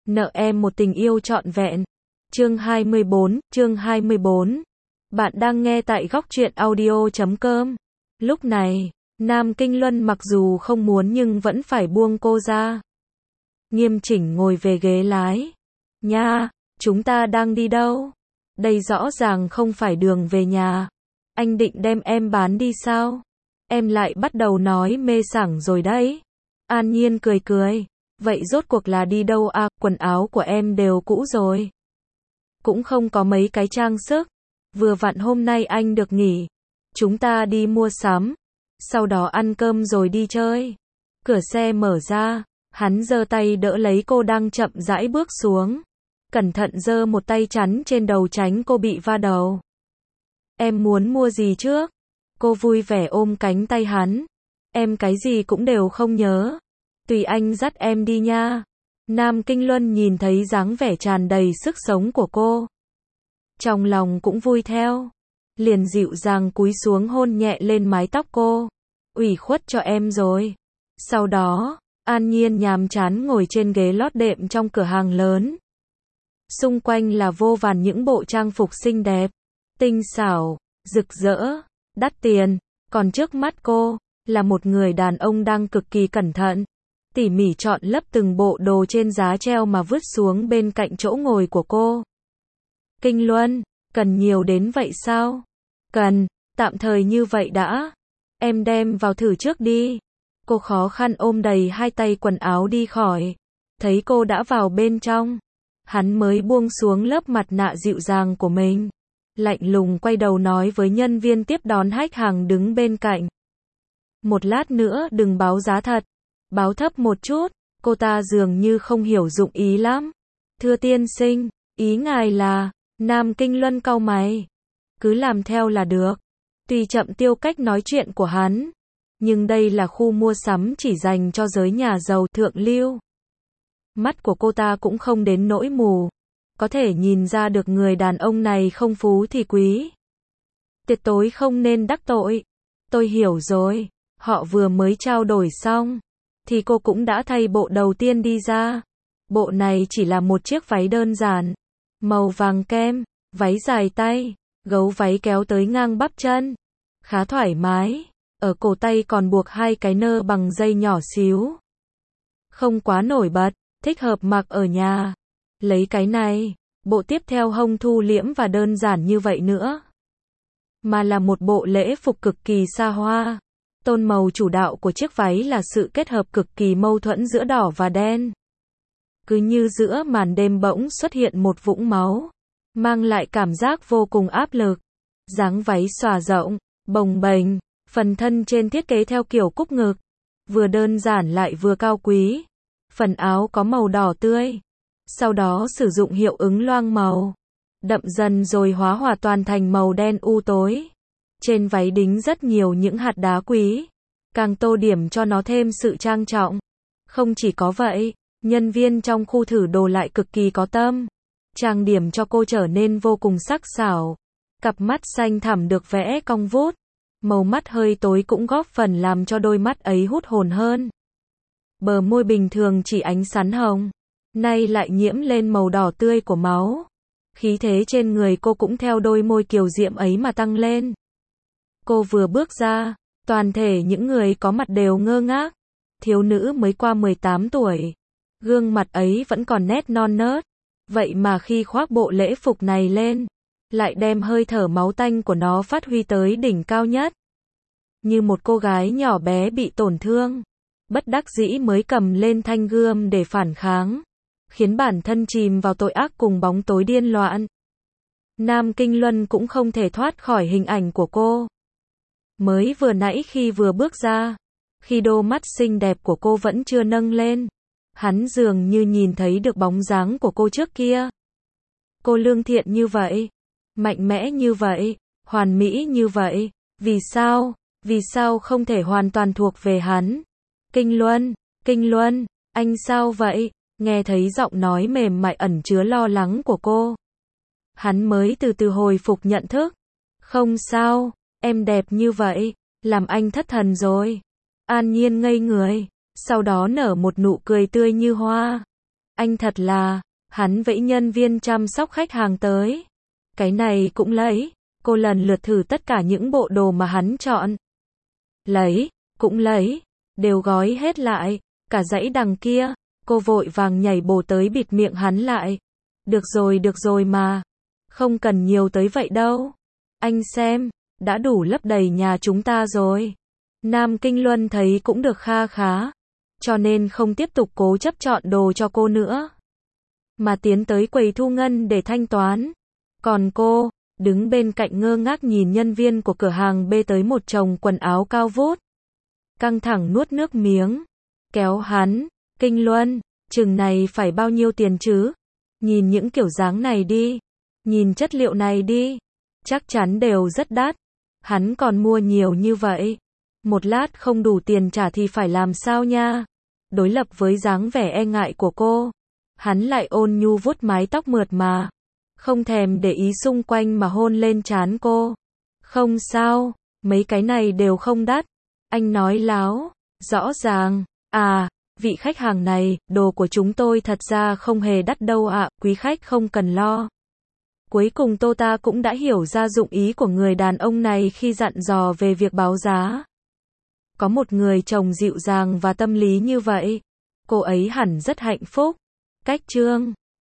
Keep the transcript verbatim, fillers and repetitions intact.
nợ em một tình yêu trọn vẹn. Chương hai mươi bốn, chương hai mươi bốn. Bạn đang nghe tại góc truyện audio chấm com. Lúc này, Nam Kinh Luân mặc dù không muốn nhưng vẫn phải buông cô ra. Nghiêm chỉnh ngồi về ghế lái. Nha, chúng ta đang đi đâu? Đây rõ ràng không phải đường về nhà. Anh định đem em bán đi sao? Em lại bắt đầu nói mê sảng rồi đấy. An Nhiên cười cười. Vậy rốt cuộc là đi đâu à? Quần áo của em đều cũ rồi. Cũng không có mấy cái trang sức. Vừa vặn hôm nay anh được nghỉ. Chúng ta đi mua sắm. Sau đó ăn cơm rồi đi chơi. Cửa xe mở ra. Hắn giơ tay đỡ lấy cô đang chậm rãi bước xuống. Cẩn thận giơ một tay chắn trên đầu tránh cô bị va đầu. Em muốn mua gì trước? Cô vui vẻ ôm cánh tay hắn. Em cái gì cũng đều không nhớ. Tùy anh dắt em đi nha. Nam Kinh Luân nhìn thấy dáng vẻ tràn đầy sức sống của cô. Trong lòng cũng vui theo. Liền dịu dàng cúi xuống hôn nhẹ lên mái tóc cô. Ủy khuất cho em rồi. Sau đó, An Nhiên nhàm chán ngồi trên ghế lót đệm trong cửa hàng lớn. Xung quanh là vô vàn những bộ trang phục xinh đẹp, tinh xảo, rực rỡ, đắt tiền. Còn trước mắt cô, là một người đàn ông đang cực kỳ cẩn thận, tỉ mỉ chọn lấp từng bộ đồ trên giá treo mà vứt xuống bên cạnh chỗ ngồi của cô. Kinh Luân, cần nhiều đến vậy sao? Cần, tạm thời như vậy đã. Em đem vào thử trước đi. Cô khó khăn ôm đầy hai tay quần áo đi khỏi. Thấy cô đã vào bên trong. Hắn mới buông xuống lớp mặt nạ dịu dàng của mình. Lạnh lùng quay đầu nói với nhân viên tiếp đón khách hàng đứng bên cạnh. Một lát nữa đừng báo giá thật. Báo thấp một chút. Cô ta dường như không hiểu dụng ý lắm. Thưa tiên sinh, ý ngài là... Nam Kinh Luân cau mày. Cứ làm theo là được. Tuy chậm tiêu cách nói chuyện của hắn. Nhưng đây là khu mua sắm chỉ dành cho giới nhà giàu thượng lưu. Mắt của cô ta cũng không đến nỗi mù. Có thể nhìn ra được người đàn ông này không phú thì quý. Tuyệt đối không nên đắc tội. Tôi hiểu rồi. Họ vừa mới trao đổi xong. Thì cô cũng đã thay bộ đầu tiên đi ra. Bộ này chỉ là một chiếc váy đơn giản. Màu vàng kem. Váy dài tay. Gấu váy kéo tới ngang bắp chân. Khá thoải mái. Ở cổ tay còn buộc hai cái nơ bằng dây nhỏ xíu. Không quá nổi bật. Thích hợp mặc ở nhà. Lấy cái này. Bộ tiếp theo hông thu liễm và đơn giản như vậy nữa. Mà là một bộ lễ phục cực kỳ xa hoa. Tông màu chủ đạo của chiếc váy là sự kết hợp cực kỳ mâu thuẫn giữa đỏ và đen. Cứ như giữa màn đêm bỗng xuất hiện một vũng máu. Mang lại cảm giác vô cùng áp lực. Dáng váy xòa rộng, bồng bềnh. Phần thân trên thiết kế theo kiểu cúc ngực. Vừa đơn giản lại vừa cao quý. Phần áo có màu đỏ tươi. Sau đó sử dụng hiệu ứng loang màu. Đậm dần rồi hóa hòa toàn thành màu đen u tối. Trên váy đính rất nhiều những hạt đá quý. Càng tô điểm cho nó thêm sự trang trọng. Không chỉ có vậy, nhân viên trong khu thử đồ lại cực kỳ có tâm. Trang điểm cho cô trở nên vô cùng sắc sảo. Cặp mắt xanh thẳm được vẽ cong vút. Màu mắt hơi tối cũng góp phần làm cho đôi mắt ấy hút hồn hơn. Bờ môi bình thường chỉ ánh sắn hồng. Nay lại nhiễm lên màu đỏ tươi của máu. Khí thế trên người cô cũng theo đôi môi kiều diễm ấy mà tăng lên. Cô vừa bước ra, toàn thể những người có mặt đều ngơ ngác. Thiếu nữ mới qua mười tám tuổi. Gương mặt ấy vẫn còn nét non nớt. Vậy mà khi khoác bộ lễ phục này lên, lại đem hơi thở máu tanh của nó phát huy tới đỉnh cao nhất. Như một cô gái nhỏ bé bị tổn thương. Bất đắc dĩ mới cầm lên thanh gươm để phản kháng. Khiến bản thân chìm vào tội ác cùng bóng tối điên loạn. Nam Kinh Luân cũng không thể thoát khỏi hình ảnh của cô. Mới vừa nãy khi vừa bước ra, khi đôi mắt xinh đẹp của cô vẫn chưa nâng lên, hắn dường như nhìn thấy được bóng dáng của cô trước kia. Cô lương thiện như vậy, mạnh mẽ như vậy, hoàn mỹ như vậy, vì sao, vì sao không thể hoàn toàn thuộc về hắn? Kinh Luân, Kinh Luân, anh sao vậy? Nghe thấy giọng nói mềm mại ẩn chứa lo lắng của cô. Hắn mới từ từ hồi phục nhận thức. Không sao, em đẹp như vậy, làm anh thất thần rồi. An Nhiên ngây người, sau đó nở một nụ cười tươi như hoa. Anh thật là, hắn vẫy nhân viên chăm sóc khách hàng tới. Cái này cũng lấy, cô lần lượt thử tất cả những bộ đồ mà hắn chọn. Lấy, cũng lấy, đều gói hết lại, cả dãy đằng kia, cô vội vàng nhảy bổ tới bịt miệng hắn lại. Được rồi được rồi mà, không cần nhiều tới vậy đâu. Anh xem, đã đủ lấp đầy nhà chúng ta rồi. Nam Kinh Luân thấy cũng được kha khá, cho nên không tiếp tục cố chấp chọn đồ cho cô nữa, mà tiến tới quầy thu ngân để thanh toán. Còn cô, đứng bên cạnh ngơ ngác nhìn nhân viên của cửa hàng bê tới một chồng quần áo cao vút. Căng thẳng nuốt nước miếng, kéo hắn, Kinh Luân, chừng này phải bao nhiêu tiền chứ? Nhìn những kiểu dáng này đi, nhìn chất liệu này đi, chắc chắn đều rất đắt. Hắn còn mua nhiều như vậy, một lát không đủ tiền trả thì phải làm sao nha? Đối lập với dáng vẻ e ngại của cô, hắn lại ôn nhu vuốt mái tóc mượt mà, không thèm để ý xung quanh mà hôn lên trán cô. Không sao, mấy cái này đều không đắt. Anh nói láo, rõ ràng. À, vị khách hàng này, đồ của chúng tôi thật ra không hề đắt đâu ạ, quý khách không cần lo. Cuối cùng Tô Ta cũng đã hiểu ra dụng ý của người đàn ông này khi dặn dò về việc báo giá. Có một người chồng dịu dàng và tâm lý như vậy, cô ấy hẳn rất hạnh phúc. Cách chương